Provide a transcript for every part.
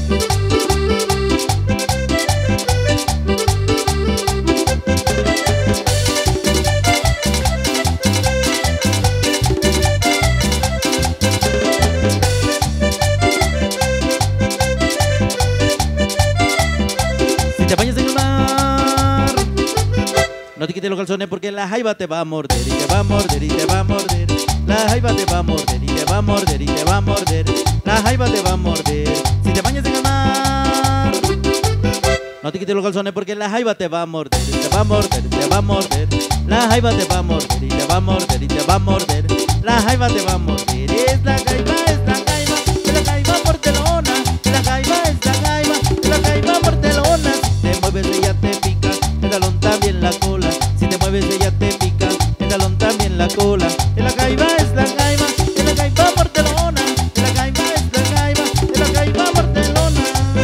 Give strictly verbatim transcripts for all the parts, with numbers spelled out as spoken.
Si te bañas en el mar, no te quites los calzones porque la jaiba te va a morder y te va a morder y te va a morder. La jaiba te va a morder y te va a morder y te va a morder. La jaiba te va a morder. Si te bañas en el mar, no te quites los calzones porque la jaiba te va a morder y te va a morder y te va a morder. La jaiba te va a morder y te va a morder y te va a morder. La jaiba te va a morder. Es la jaiba, es la jaiba, es la jaiba mordelona. Es la jaiba, es la jaiba, es la jaiba mordelona. Si te mueves ella te pica, el talón también la cola. Si te mueves ella te pica, el talón también la cola. Es la jaiba, es la jaiba, es la jaiba mordelona. Es la jaiba, es la jaiba, es la jaiba mordelona.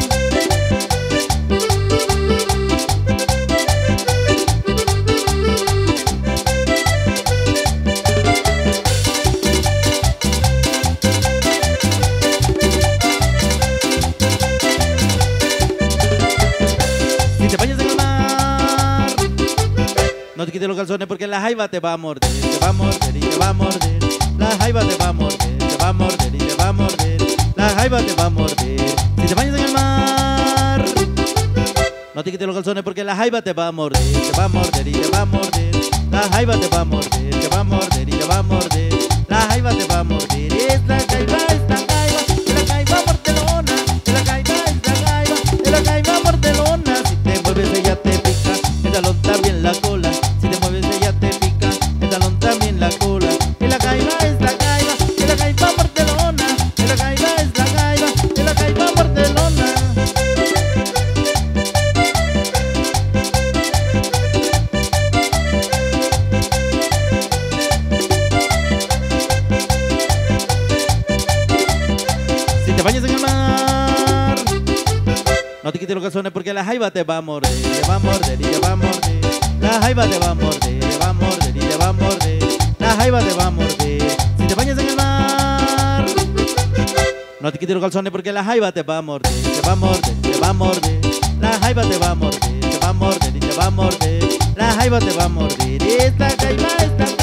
Si te bañas en el mar, no te quites los calzones porque la jaiba te va a morder, te va a morder y te va a morder. La jaiba te va a morder, te va a morder y te va a morder. La jaiba te va a morder. Si te bañas en el mar, no te quites los calzones porque la jaiba te va a morder, te va a morder y te va a morder. La jaiba te va a morder, te va a morder y te va a morder. La jaiba te va a morder. Es la jaiba, es la jaiba, es la jaiba mordelona. Es la jaiba, es la jaiba, es la jaiba mordelona. Si te mueves ella te pica, el talón también la cola. Si te mueves ella te pica, el talón también la cola. Es la jaiba, es la jaiba, es la jaiba mordelona. Es la jaiba, es la jaiba, es la jaiba mordelona. Si te bañas en el mar, no te quites los calzones porque la jaiba te va a morder, te va a morder y te va a morder. La jaiba te va a morder, te va a morder y te va a morder. La jaiba te va a morder. Si te bañas en el mar, no te quites los calzones porque la jaiba te va a morder, te va a morder, te va a morder. La jaiba te va a morder, te va a morder y te va a morder. La jaiba te va a morder. Esta jaiba, esta